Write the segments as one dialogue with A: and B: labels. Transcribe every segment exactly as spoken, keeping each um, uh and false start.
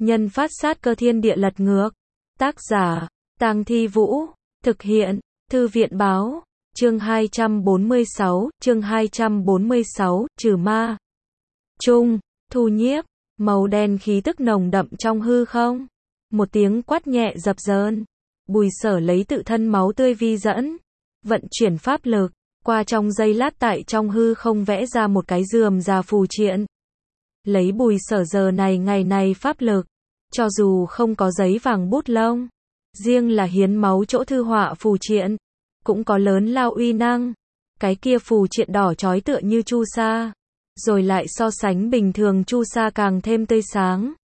A: Nhân phát sát cơ thiên địa lật ngược. Tác giả, Tang Thi Vũ. Thực hiện, Thư viện báo. Chương hai trăm bốn mươi sáu, chương hai trăm bốn mươi sáu, trừ ma. Trung, Thu Nhiếp, màu đen khí tức nồng đậm trong hư không. Một tiếng quát nhẹ dập dờn. Bùi Sở lấy tự thân máu tươi vi dẫn, vận chuyển pháp lực, qua trong giây lát tại trong hư không vẽ ra một cái rườm rà phù triện. Lấy Bùi Sở giờ này ngày này pháp lực, cho dù không có giấy vàng bút lông, riêng là hiến máu chỗ thư họa phù triện, cũng có lớn lao uy năng. Cái kia phù triện đỏ chói tựa như chu sa, rồi lại so sánh bình thường chu sa càng thêm tươi sáng.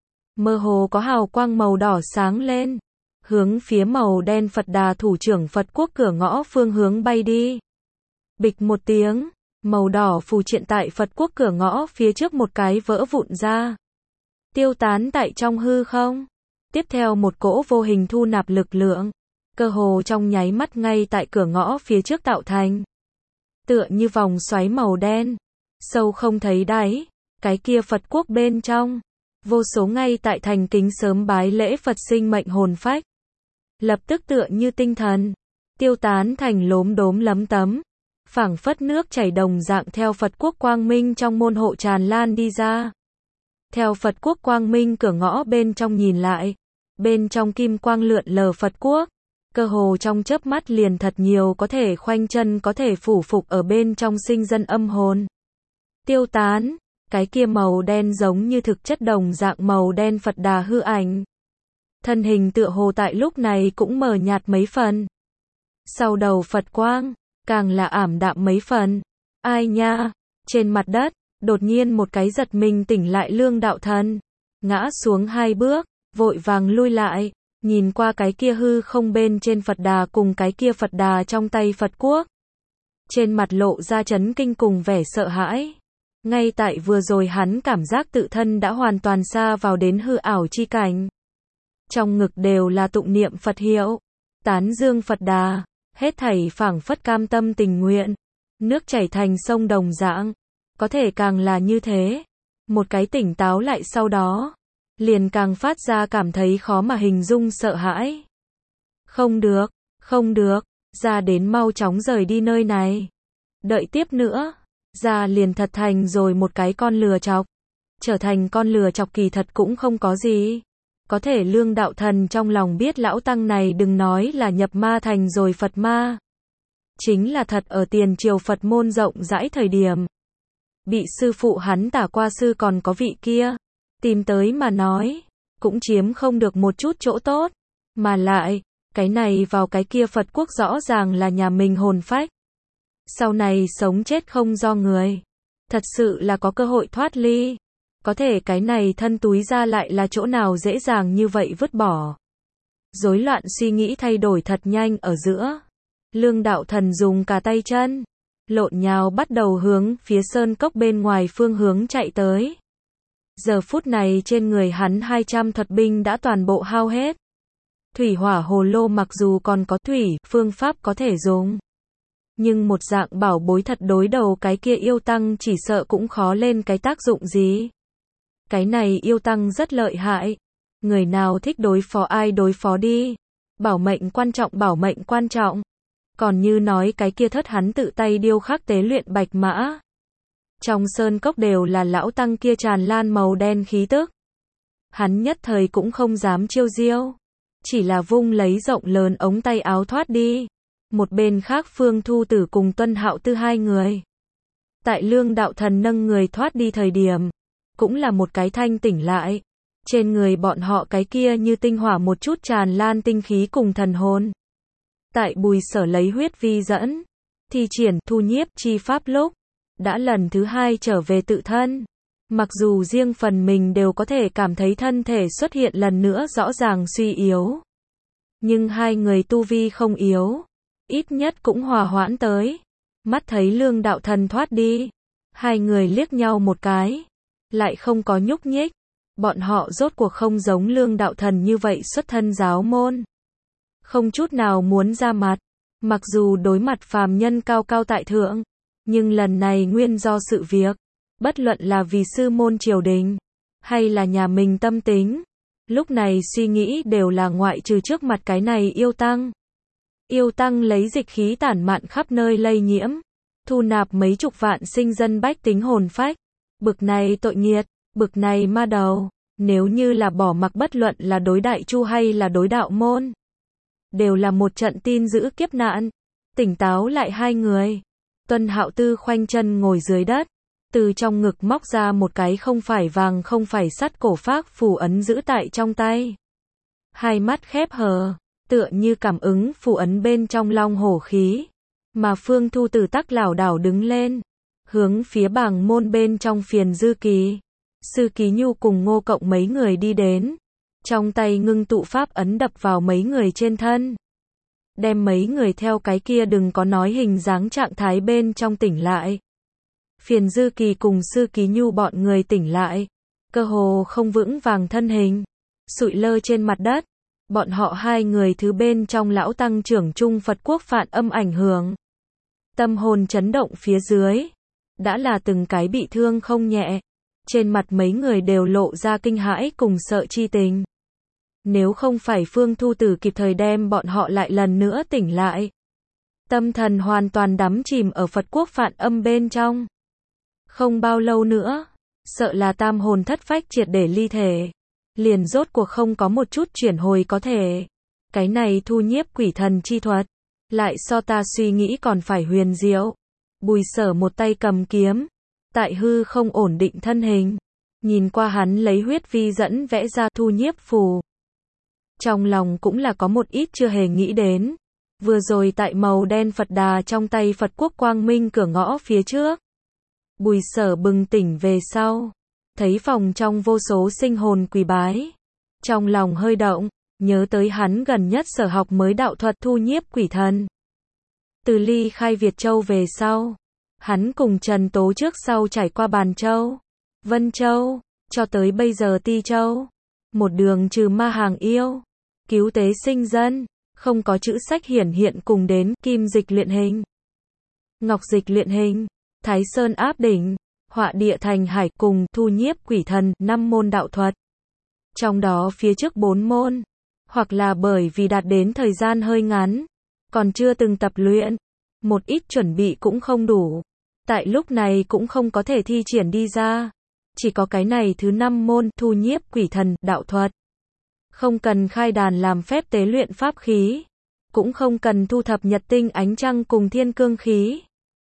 A: Mơ hồ có hào quang màu đỏ sáng lên, hướng phía màu đen Phật Đà thủ trưởng Phật quốc cửa ngõ phương hướng bay đi. Bịch một tiếng, màu đỏ phù triện tại Phật quốc cửa ngõ phía trước một cái vỡ vụn ra, tiêu tán tại trong hư không. Tiếp theo một cỗ vô hình thu nạp lực lượng, cơ hồ trong nháy mắt ngay tại cửa ngõ phía trước tạo thành. Tựa như vòng xoáy màu đen, sâu không thấy đáy, cái kia Phật quốc bên trong, vô số ngay tại thành kính sớm bái lễ Phật sinh mệnh hồn phách. Lập tức tựa như tinh thần, tiêu tán thành lốm đốm lấm tấm, phảng phất nước chảy đồng dạng theo Phật quốc quang minh trong môn hộ tràn lan đi ra. Theo Phật quốc quang minh cửa ngõ bên trong nhìn lại, bên trong kim quang lượn lờ Phật quốc, cơ hồ trong chớp mắt liền thật nhiều có thể khoanh chân có thể phủ phục ở bên trong sinh dân âm hồn. Tiêu tán, cái kia màu đen giống như thực chất đồng dạng màu đen Phật Đà hư ảnh. Thân hình tựa hồ tại lúc này cũng mờ nhạt mấy phần. Sau đầu Phật quang, càng là ảm đạm mấy phần. Ai nha, trên mặt đất, đột nhiên một cái giật mình tỉnh lại Lương Đạo Thần. Ngã xuống hai bước, vội vàng lui lại, nhìn qua cái kia hư không bên trên Phật Đà cùng cái kia Phật Đà trong tay Phật quốc. Trên mặt lộ ra chấn kinh cùng vẻ sợ hãi. Ngay tại vừa rồi hắn cảm giác tự thân đã hoàn toàn xa vào đến hư ảo chi cảnh. Trong ngực đều là tụng niệm Phật hiệu, tán dương Phật Đà, hết thảy phảng phất cam tâm tình nguyện, nước chảy thành sông đồng dạng, có thể càng là như thế. Một cái tỉnh táo lại sau đó, liền càng phát ra cảm thấy khó mà hình dung sợ hãi. Không được, không được, ra đến mau chóng rời đi nơi này. Đợi tiếp nữa, ra liền thật thành rồi một cái con lừa chọc. Trở thành con lừa chọc kỳ thật cũng không có gì. Có thể Lương Đạo Thần trong lòng biết lão tăng này đừng nói là nhập ma thành rồi Phật ma. Chính là thật ở tiền triều Phật môn rộng rãi thời điểm. Bị sư phụ hắn tả qua sư còn có vị kia tìm tới mà nói, cũng chiếm không được một chút chỗ tốt. Mà lại, cái này vào cái kia Phật quốc rõ ràng là nhà mình hồn phách. Sau này sống chết không do người. Thật sự là có cơ hội thoát ly. Có thể cái này thân túi ra lại là chỗ nào dễ dàng như vậy vứt bỏ. Rối loạn suy nghĩ thay đổi thật nhanh ở giữa. Lương Đạo Thần dùng cả tay chân, lộn nhào bắt đầu hướng phía sơn cốc bên ngoài phương hướng chạy tới. Giờ phút này trên người hắn hai trăm thuật binh đã toàn bộ hao hết. Thủy hỏa hồ lô mặc dù còn có thủy phương pháp có thể dùng, nhưng một dạng bảo bối thật đối đầu cái kia yêu tăng chỉ sợ cũng khó lên cái tác dụng gì. Cái này yêu tăng rất lợi hại. Người nào thích đối phó ai đối phó đi. Bảo mệnh quan trọng bảo mệnh quan trọng. Còn như nói cái kia thất hắn tự tay điêu khắc tế luyện bạch mã. Trong sơn cốc đều là lão tăng kia tràn lan màu đen khí tức. Hắn nhất thời cũng không dám chiêu diêu. Chỉ là vung lấy rộng lớn ống tay áo thoát đi. Một bên khác Phương Thu Tử cùng Tuân Hạo Tư hai người. Tại Lương Đạo Thần nâng người thoát đi thời điểm, cũng là một cái thanh tỉnh lại. Trên người bọn họ cái kia như tinh hỏa một chút tràn lan tinh khí cùng thần hồn. Tại Bùi Sở lấy huyết vi dẫn, thi triển thu nhiếp chi pháp lúc, đã lần thứ hai trở về tự thân. Mặc dù riêng phần mình đều có thể cảm thấy thân thể xuất hiện lần nữa rõ ràng suy yếu. Nhưng hai người tu vi không yếu. Ít nhất cũng hòa hoãn tới. Mắt thấy Lương Đạo Thần thoát đi. Hai người liếc nhau một cái. Lại không có nhúc nhích. Bọn họ rốt cuộc không giống Lương Đạo Thần như vậy xuất thân giáo môn. Không chút nào muốn ra mặt. Mặc dù đối mặt phàm nhân cao cao tại thượng. Nhưng lần này nguyên do sự việc. Bất luận là vì sư môn triều đình. Hay là nhà mình tâm tính. lúc này suy nghĩ đều là ngoại trừ trước mặt cái này yêu tăng. Yêu tăng lấy dịch khí tản mạn khắp nơi lây nhiễm, thu nạp mấy chục vạn sinh dân bách tính hồn phách. Bực này tội nghiệt, bực này ma đầu, nếu như là bỏ mặc bất luận là đối đại chu hay là đối đạo môn, đều là một trận tin dữ kiếp nạn. Tỉnh táo lại hai người. Tuân Hạo Tư khoanh chân ngồi dưới đất, từ trong ngực móc ra một cái không phải vàng không phải sắt cổ phác phù ấn giữ tại trong tay. Hai mắt khép hờ, tựa như cảm ứng phù ấn bên trong long hổ khí. Mà Phương Thu Tử tắc lảo đảo đứng lên, hướng phía bàng môn bên trong Phiền Dư Kỳ, Sư Ký Nhu cùng Ngô Cộng mấy người đi đến. Trong tay ngưng tụ pháp ấn đập vào mấy người trên thân, đem mấy người theo cái kia đừng có nói hình dáng trạng thái bên trong tỉnh lại. Phiền Dư Kỳ cùng Sư Ký Nhu bọn người tỉnh lại, cơ hồ không vững vàng thân hình, sụi lơ trên mặt đất. Bọn họ hai người thứ bên trong lão tăng trưởng Trung Phật quốc Phạn Âm ảnh hưởng, tâm hồn chấn động phía dưới, đã là từng cái bị thương không nhẹ. Trên mặt mấy người đều lộ ra kinh hãi cùng sợ chi tình. Nếu không phải Phương Thu Tử kịp thời đem bọn họ lại lần nữa tỉnh lại, tâm thần hoàn toàn đắm chìm ở Phật quốc Phạn Âm bên trong. Không bao lâu nữa, sợ là tam hồn thất phách triệt để ly thể, liền rốt cuộc không có một chút chuyển hồi có thể. Cái này thu nhiếp quỷ thần chi thuật, lại so ta suy nghĩ còn phải huyền diệu. Bùi Sở một tay cầm kiếm, tại hư không ổn định thân hình, nhìn qua hắn lấy huyết vi dẫn vẽ ra thu nhiếp phù. Trong lòng cũng là có một ít chưa hề nghĩ đến. Vừa rồi tại màu đen Phật Đà trong tay Phật quốc quang minh cửa ngõ phía trước, Bùi Sở bừng tỉnh về sau, thấy phòng trong vô số sinh hồn quỳ bái, trong lòng hơi động, nhớ tới hắn gần nhất sở học mới đạo thuật thu nhiếp quỷ thần. Từ ly khai Việt Châu về sau, hắn cùng Trần Tố trước sau trải qua Bàn Châu, Vân Châu, cho tới bây giờ Ti Châu, một đường trừ ma hàng yêu, cứu tế sinh dân, không có chữ sách hiển hiện cùng đến kim dịch luyện hình, ngọc dịch luyện hình, Thái Sơn áp đỉnh, họa địa thành hải cùng thu nhiếp quỷ thần, năm môn đạo thuật. Trong đó phía trước bốn môn, hoặc là bởi vì đạt đến thời gian hơi ngắn, còn chưa từng tập luyện, một ít chuẩn bị cũng không đủ, tại lúc này cũng không có thể thi triển đi ra. Chỉ có cái này thứ năm môn thu nhiếp quỷ thần, đạo thuật. Không cần khai đàn làm phép tế luyện pháp khí, cũng không cần thu thập nhật tinh ánh trăng cùng thiên cương khí.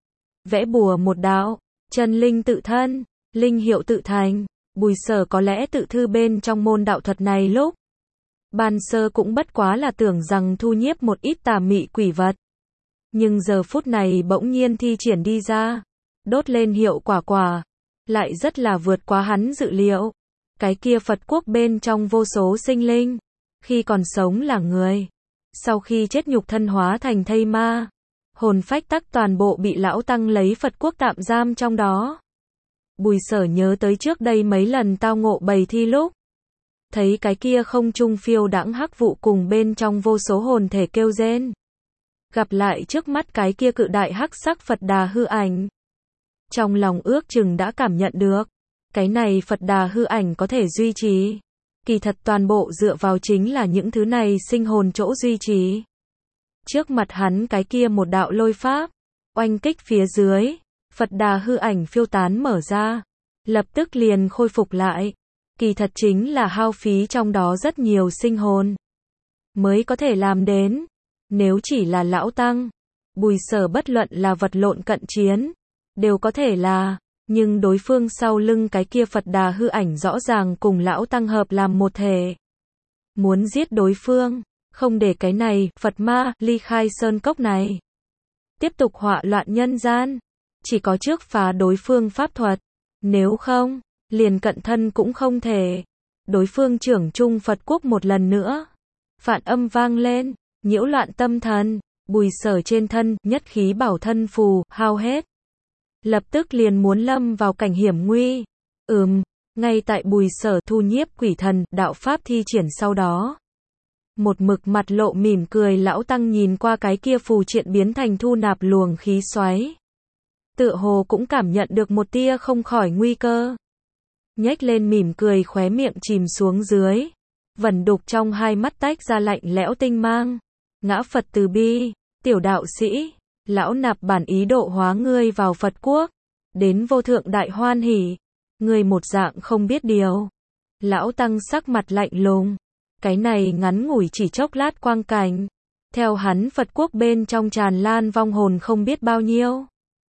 A: Vẽ bùa một đạo, chân linh tự thân, linh hiệu tự thành. Bùi Sở có lẽ tự thư bên trong môn đạo thuật này lúc ban sơ cũng bất quá là tưởng rằng thu nhiếp một ít tà mị quỷ vật. Nhưng giờ phút này bỗng nhiên thi triển đi ra, đốt lên hiệu quả quả, lại rất là vượt quá hắn dự liệu. Cái kia Phật quốc bên trong vô số sinh linh, khi còn sống là người, sau khi chết nhục thân hóa thành thây ma, hồn phách tắc toàn bộ bị lão tăng lấy Phật quốc tạm giam trong đó. Bùi Sở nhớ tới trước đây mấy lần tao ngộ bầy thi lúc, thấy cái kia không trung phiêu đãng hắc vụ cùng bên trong vô số hồn thể kêu rên. Gặp lại trước mắt cái kia cự đại hắc sắc Phật Đà hư ảnh, trong lòng ước chừng đã cảm nhận được, cái này Phật Đà hư ảnh có thể duy trì. Kỳ thật toàn bộ dựa vào chính là những thứ này sinh hồn chỗ duy trì. Trước mặt hắn cái kia một đạo lôi pháp, oanh kích phía dưới, Phật Đà hư ảnh phiêu tán mở ra, lập tức liền khôi phục lại. Kỳ thật chính là hao phí trong đó rất nhiều sinh hồn, mới có thể làm đến. Nếu chỉ là lão tăng, Bùi Sở bất luận là vật lộn cận chiến, đều có thể là, nhưng đối phương sau lưng cái kia Phật Đà hư ảnh rõ ràng cùng lão tăng hợp làm một thể. Muốn giết đối phương, không để cái này, Phật ma, ly khai sơn cốc này, tiếp tục họa loạn nhân gian, chỉ có trước phá đối phương pháp thuật, nếu không, liền cận thân cũng không thể. Đối phương trưởng Trung Phật quốc một lần nữa, phạn âm vang lên, nhiễu loạn tâm thần, Bùi Sở trên thân, nhất khí bảo thân phù, hao hết. Lập tức liền muốn lâm vào cảnh hiểm nguy. Ừm, ngay tại Bùi Sở thu nhiếp quỷ thần, đạo pháp thi triển sau đó. Một mực mặt lộ mỉm cười lão tăng nhìn qua cái kia phù triện biến thành thu nạp luồng khí xoáy. Tựa hồ cũng cảm nhận được một tia không khỏi nguy cơ. Nhếch lên mỉm cười khóe miệng chìm xuống dưới. vẩn đục trong hai mắt tách ra lạnh lẽo tinh mang. Ngã Phật từ bi, tiểu đạo sĩ, lão nạp bản ý độ hóa ngươi vào Phật quốc, đến vô thượng đại hoan hỉ, ngươi một dạng không biết điều. Lão tăng sắc mặt lạnh lùng, cái này ngắn ngủi chỉ chốc lát quang cảnh, theo hắn Phật quốc bên trong tràn lan vong hồn không biết bao nhiêu.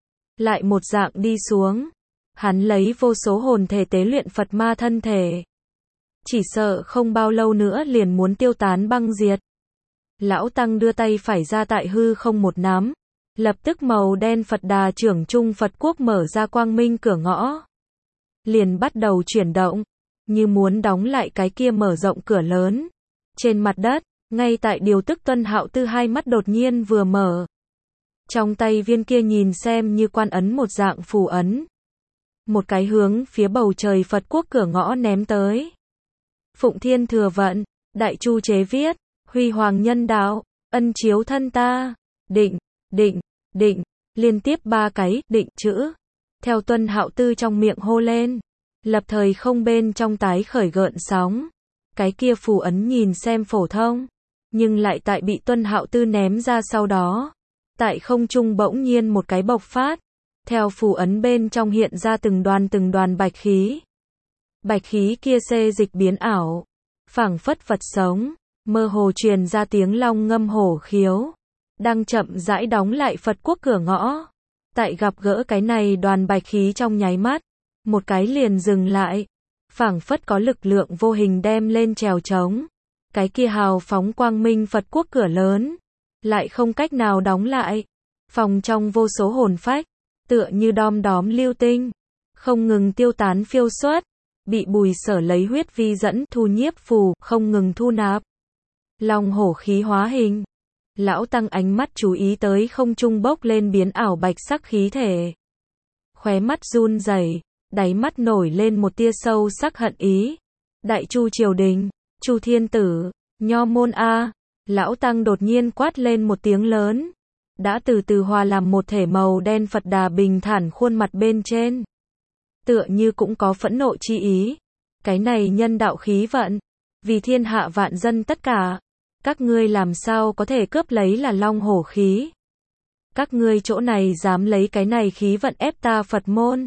A: Lại một dạng đi xuống, hắn lấy vô số hồn thể tế luyện Phật ma thân thể. Chỉ sợ không bao lâu nữa liền muốn tiêu tán băng diệt. Lão tăng đưa tay phải ra tại hư không một nắm, lập tức màu đen Phật Đà trưởng trung Phật quốc mở ra quang minh cửa ngõ. Liền bắt đầu chuyển động, như muốn đóng lại cái kia mở rộng cửa lớn. Trên mặt đất, ngay tại điều tức Tuân Hạo Tư hai mắt đột nhiên vừa mở. Trong tay viên kia nhìn xem như quan ấn một dạng phù ấn. Một cái hướng phía bầu trời Phật quốc cửa ngõ ném tới. Phụng Thiên Thừa Vận, Đại Chu chế viết, Huy Hoàng Nhân Đạo, ân chiếu thân ta, định, định, định, liên tiếp ba cái định chữ. Theo Tuân Hạo Tư trong miệng hô lên, lập thời không bên trong tái khởi gợn sóng. Cái kia phù ấn nhìn xem phổ thông, nhưng lại tại bị Tuân Hạo Tư ném ra sau đó. Tại không trung bỗng nhiên một cái bộc phát, theo phù ấn bên trong hiện ra từng đoàn từng đoàn bạch khí. Bạch khí kia xê dịch biến ảo, phảng phất vật sống, mơ hồ truyền ra tiếng long ngâm hổ khiếu, đang chậm rãi đóng lại Phật quốc cửa ngõ. Tại gặp gỡ cái này đoàn bạch khí trong nháy mắt, một cái liền dừng lại, phảng phất có lực lượng vô hình đem lên trèo trống. Cái kia hào phóng quang minh Phật quốc cửa lớn, lại không cách nào đóng lại. Phòng trong vô số hồn phách, tựa như đom đóm lưu tinh, không ngừng tiêu tán phiêu xuất, bị Bùi Sở lấy huyết vi dẫn thu nhiếp phù, không ngừng thu nạp. Long hổ khí hóa hình. Lão tăng ánh mắt chú ý tới không trung bốc lên biến ảo bạch sắc khí thể. Khóe mắt run rẩy, đáy mắt nổi lên một tia sâu sắc hận ý. Đại Chu triều đình, Chu Thiên Tử, Nho môn a. Lão tăng đột nhiên quát lên một tiếng lớn, đã từ từ hòa làm một thể màu đen Phật Đà bình thản khuôn mặt bên trên. Tựa như cũng có phẫn nộ chi ý. Cái này nhân đạo khí vận, vì thiên hạ vạn dân tất cả, các ngươi làm sao có thể cướp lấy là long hổ khí? Các ngươi chỗ này dám lấy cái này khí vận ép ta Phật môn?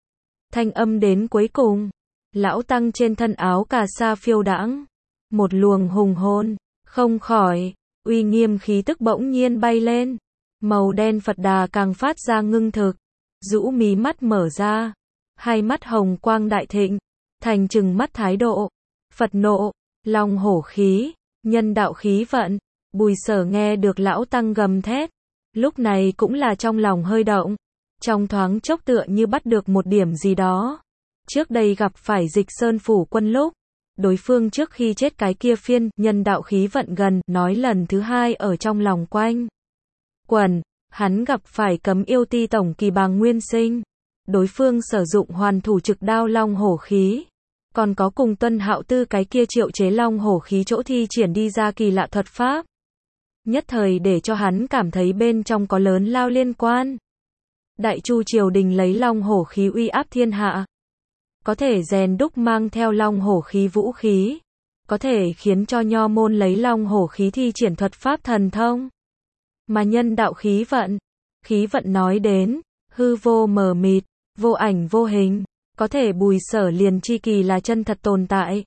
A: Thanh âm đến cuối cùng, lão tăng trên thân áo cà sa phiêu đãng, một luồng hùng hồn, không khỏi, uy nghiêm khí tức bỗng nhiên bay lên. Màu đen Phật Đà càng phát ra ngưng thực, rũ mí mắt mở ra, hai mắt hồng quang đại thịnh, thành trừng mắt thái độ, Phật nộ, long hổ khí, nhân đạo khí vận. Bùi Sở nghe được lão tăng gầm thét, lúc này cũng là trong lòng hơi động, trong thoáng chốc tựa như bắt được một điểm gì đó. Trước đây gặp phải Dịch Sơn phủ quân lúc, đối phương trước khi chết cái kia phiên nhân đạo khí vận gần, nói lần thứ hai ở trong lòng quanh quẩn, hắn gặp phải Cấm Yêu Ti tổng kỳ Bàng Nguyên Sinh, đối phương sử dụng hoàn thủ trực đao long hổ khí, còn có cùng Tuân Hạo Tư cái kia triệu chế long hổ khí chỗ thi triển đi ra kỳ lạ thuật pháp, nhất thời để cho hắn cảm thấy bên trong có lớn lao liên quan. Đại Chu triều đình lấy long hổ khí uy áp thiên hạ, có thể rèn đúc mang theo long hổ khí vũ khí, có thể khiến cho nho môn lấy long hổ khí thi triển thuật pháp thần thông. Mà nhân đạo khí vận, khí vận nói đến, hư vô mờ mịt, vô ảnh vô hình, có thể Bùi Sở liền chi kỳ là chân thật tồn tại.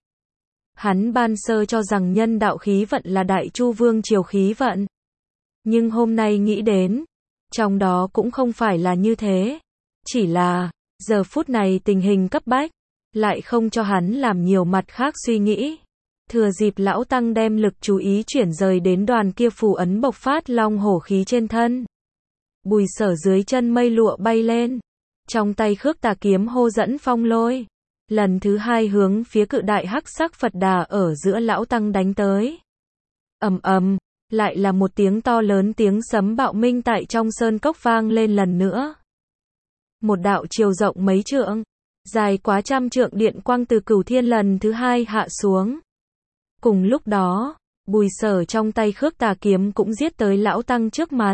A: Hắn ban sơ cho rằng nhân đạo khí vận là Đại Chu vương triều khí vận. Nhưng hôm nay nghĩ đến, trong đó cũng không phải là như thế. Chỉ là, giờ phút này tình hình cấp bách, lại không cho hắn làm nhiều mặt khác suy nghĩ. Thừa dịp lão tăng đem lực chú ý chuyển rời đến đoàn kia phù ấn bộc phát long hổ khí trên thân. Bùi Sở dưới chân mây lụa bay lên, trong tay khước tà kiếm hô dẫn phong lôi, lần thứ hai hướng phía cự đại hắc sắc Phật Đà ở giữa lão tăng đánh tới. Ầm ầm, lại là một tiếng to lớn tiếng sấm bạo minh tại trong sơn cốc vang lên lần nữa. Một đạo chiều rộng mấy trượng, dài quá trăm trượng điện quang từ cửu thiên lần thứ hai hạ xuống. Cùng lúc đó, Bùi Sở trong tay khước tà kiếm cũng giết tới lão tăng trước mặt.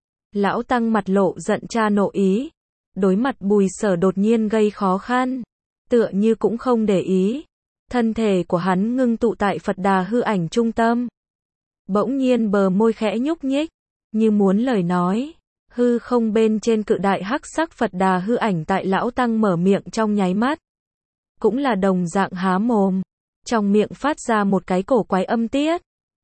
A: Lão tăng mặt lộ giận cha nộ ý, đối mặt Bùi Sở đột nhiên gây khó khăn, tựa như cũng không để ý. Thân thể của hắn ngưng tụ tại Phật Đà hư ảnh trung tâm. Bỗng nhiên bờ môi khẽ nhúc nhích, như muốn lời nói. Hư không bên trên cự đại hắc sắc Phật Đà hư ảnh tại lão tăng mở miệng trong nháy mắt. Cũng là đồng dạng há mồm. Trong miệng phát ra một cái cổ quái âm tiết.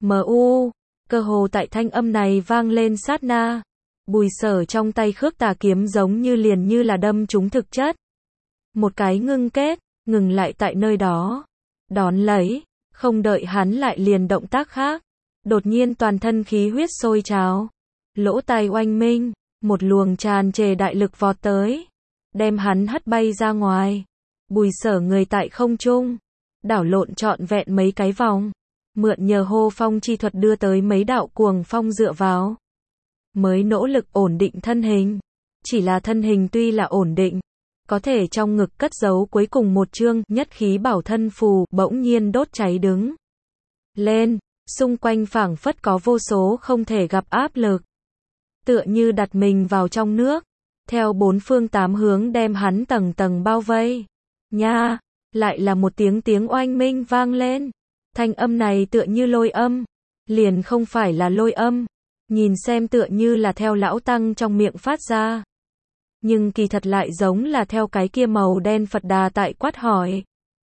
A: Mu. Cơ hồ tại thanh âm này vang lên sát na. Bùi Sở trong tay khước tà kiếm giống như liền như là đâm trúng thực chất. Một cái ngưng kết, ngừng lại tại nơi đó. Đón lấy, không đợi hắn lại liền động tác khác. Đột nhiên toàn thân khí huyết sôi trào. Lỗ tai oanh minh, một luồng tràn trề đại lực vọt tới. Đem hắn hất bay ra ngoài. Bùi Sở người tại không trung. Đảo lộn trọn vẹn mấy cái vòng. Mượn nhờ hô phong chi thuật đưa tới mấy đạo cuồng phong dựa vào. Mới nỗ lực ổn định thân hình. Chỉ là thân hình tuy là ổn định. Có thể trong ngực cất giấu cuối cùng một chương nhất khí bảo thân phù bỗng nhiên đốt cháy đứng. Lên, xung quanh phảng phất có vô số không thể gặp áp lực. Tựa như đặt mình vào trong nước. Theo bốn phương tám hướng đem hắn tầng tầng bao vây. Nha, lại là một tiếng tiếng oanh minh vang lên. Thanh âm này tựa như lôi âm. Liền không phải là lôi âm. Nhìn xem tựa như là theo lão tăng trong miệng phát ra. Nhưng kỳ thật lại giống là theo cái kia màu đen Phật Đà tại quát hỏi.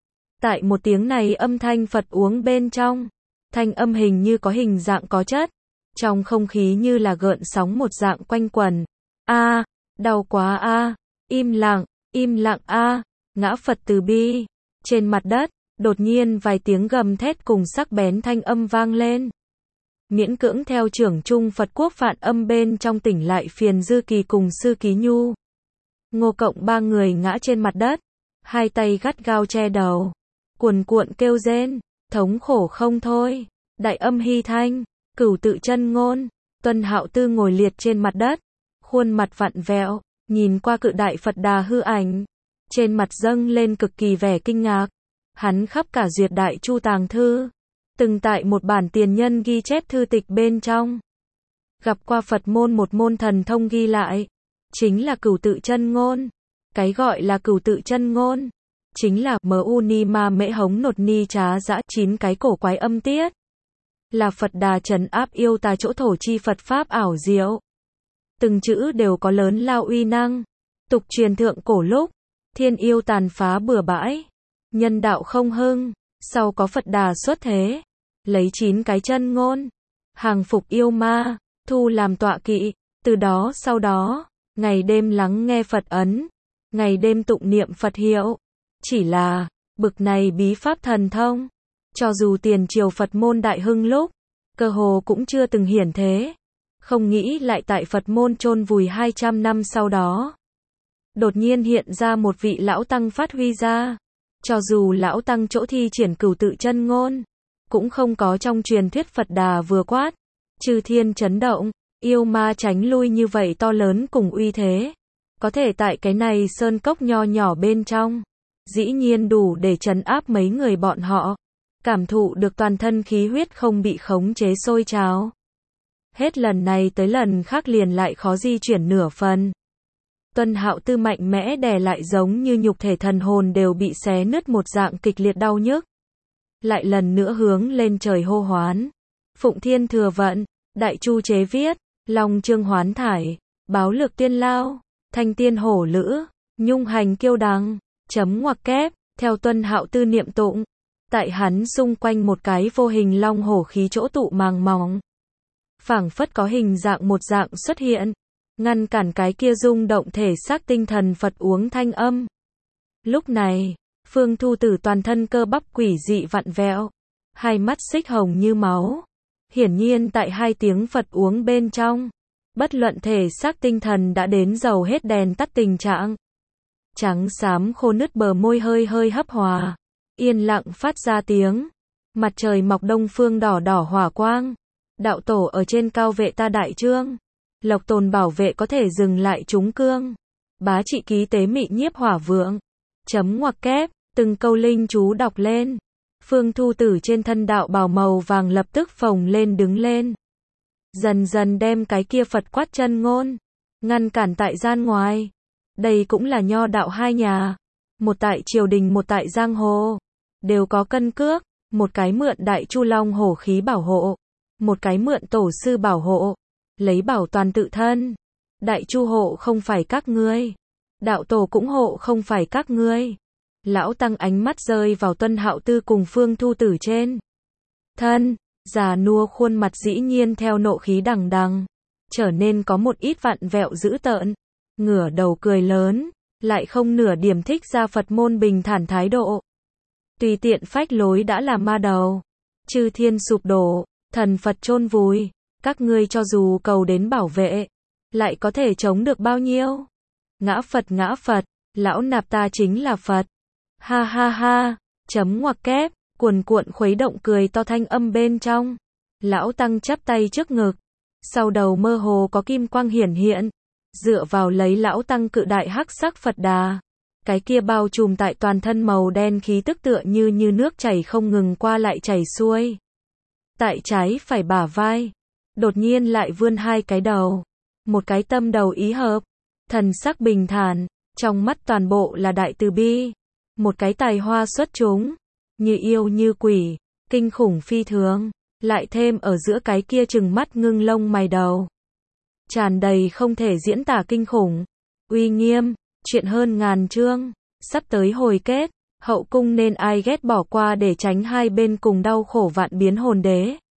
A: Tại một tiếng này âm thanh Phật uống bên trong. Thanh âm hình như có hình dạng có chất. Trong không khí như là gợn sóng một dạng quanh quẩn. A, đau quá a, im lặng, im lặng a, ngã Phật từ bi. Trên mặt đất, đột nhiên vài tiếng gầm thét cùng sắc bén thanh âm vang lên. Miễn cưỡng theo trưởng trung Phật quốc phạn âm bên trong tỉnh lại Phiền Dư Kỳ cùng Sư Ký Nhu. Ngô Cộng ba người ngã trên mặt đất, hai tay gắt gao che đầu, cuồn cuộn kêu rên, thống khổ không thôi. Đại âm hy thanh, Cửu Tự Chân Ngôn, Tuân Hạo Tư ngồi liệt trên mặt đất, khuôn mặt vặn vẹo, nhìn qua cự đại Phật Đà hư ảnh, trên mặt dâng lên cực kỳ vẻ kinh ngạc. Hắn khắp cả duyệt đại chu tàng thư, từng tại một bản tiền nhân ghi chép thư tịch bên trong, gặp qua Phật môn một môn thần thông ghi lại, chính là Cửu Tự Chân Ngôn. Cái gọi là Cửu Tự Chân Ngôn, chính là mu ni ma mễ hống nột ni trá dã chín cái cổ quái âm tiết. Là Phật Đà trấn áp yêu tà chỗ thổ chi Phật Pháp ảo diệu. Từng chữ đều có lớn lao uy năng. Tục truyền thượng cổ lúc, thiên yêu tàn phá bừa bãi, nhân đạo không hưng, sau có Phật Đà xuất thế, lấy chín cái chân ngôn, hàng phục yêu ma, thu làm tọa kỵ, từ đó sau đó, ngày đêm lắng nghe Phật ấn, ngày đêm tụng niệm Phật hiệu. Chỉ là, bực này bí pháp thần thông, cho dù tiền triều Phật môn đại hưng lúc, cơ hồ cũng chưa từng hiển thế. Không nghĩ lại tại Phật môn chôn vùi hai trăm năm sau đó. Đột nhiên hiện ra một vị lão tăng phát huy ra. Cho dù lão tăng chỗ thi triển Cửu Tự Chân Ngôn, cũng không có trong truyền thuyết Phật Đà vừa quát, chư thiên chấn động, yêu ma tránh lui như vậy to lớn cùng uy thế. Có thể tại cái này sơn cốc nho nhỏ bên trong, dĩ nhiên đủ để trấn áp mấy người bọn họ. Cảm thụ được toàn thân khí huyết không bị khống chế sôi trào. Hết lần này tới lần khác liền lại khó di chuyển nửa phần. Tuân Hạo Tư mạnh mẽ đè lại giống như nhục thể thần hồn đều bị xé nứt một dạng kịch liệt đau nhức. Lại lần nữa hướng lên trời hô hoán. Phụng Thiên Thừa Vận, Đại Chu Chế Viết, Long Trương Hoán Thải, Báo Lược Tiên Lao, Thanh Tiên Hổ Lữ, Nhung Hành Kiêu Đăng, chấm ngoặc kép, theo Tuân Hạo Tư niệm tụng. Tại hắn xung quanh một cái vô hình long hổ khí chỗ tụ màng mỏng. Phảng phất có hình dạng một dạng xuất hiện, ngăn cản cái kia rung động thể xác tinh thần Phật uống thanh âm. Lúc này, Phương Thu Tử toàn thân cơ bắp quỷ dị vặn vẹo, hai mắt xích hồng như máu. Hiển nhiên tại hai tiếng Phật uống bên trong, bất luận thể xác tinh thần đã đến dầu hết đèn tắt tình trạng. Trắng xám khô nứt bờ môi hơi hơi hấp hòa, yên lặng phát ra tiếng. Mặt trời mọc đông phương đỏ đỏ hỏa quang. Đạo tổ ở trên cao vệ ta đại trương. Lộc tồn bảo vệ có thể dừng lại chúng cương. Bá trị ký tế mị nhiếp hỏa vượng. Chấm ngoặc kép, từng câu linh chú đọc lên. Phương Thu Tử trên thân đạo bào màu vàng lập tức phồng lên đứng lên. Dần dần đem cái kia Phật quát chân ngôn, ngăn cản tại gian ngoài. Đây cũng là nho đạo hai nhà. Một tại triều đình một tại giang hồ. đều có cân cước, một cái mượn Đại Chu Long hổ khí bảo hộ, một cái mượn tổ sư bảo hộ, lấy bảo toàn tự thân. Đại Chu hộ không phải các ngươi, đạo tổ cũng hộ không phải các ngươi. Lão tăng ánh mắt rơi vào Tuân Hạo Tư cùng Phương Thu Tử trên thân, già nua khuôn mặt dĩ nhiên theo nộ khí đằng đằng, trở nên có một ít vặn vẹo dữ tợn, ngửa đầu cười lớn, lại không nửa điểm thích ra Phật môn bình thản thái độ. Tùy tiện phách lối đã là ma đầu, chư thiên sụp đổ, thần Phật chôn vùi, các ngươi cho dù cầu đến bảo vệ, lại có thể chống được bao nhiêu? Ngã Phật ngã Phật, lão nạp ta chính là Phật. Ha ha ha, chấm ngoặc kép, cuồn cuộn khuấy động cười to thanh âm bên trong. Lão tăng chắp tay trước ngực, sau đầu mơ hồ có kim quang hiển hiện, dựa vào lấy lão tăng cự đại hắc sắc Phật đà. Cái kia bao trùm tại toàn thân màu đen khí tức tựa như như nước chảy không ngừng qua lại chảy xuôi. Tại trái phải bả vai, đột nhiên lại vươn hai cái đầu, một cái tâm đầu ý hợp, thần sắc bình thản, trong mắt toàn bộ là đại từ bi, một cái tài hoa xuất chúng, như yêu như quỷ, kinh khủng phi thường, lại thêm ở giữa cái kia trừng mắt ngưng lông mày đầu, tràn đầy không thể diễn tả kinh khủng, uy nghiêm, chuyện hơn ngàn chương, sắp tới hồi kết, hậu cung nên ai ghét bỏ qua để tránh hai bên cùng đau khổ vạn biến hồn đế.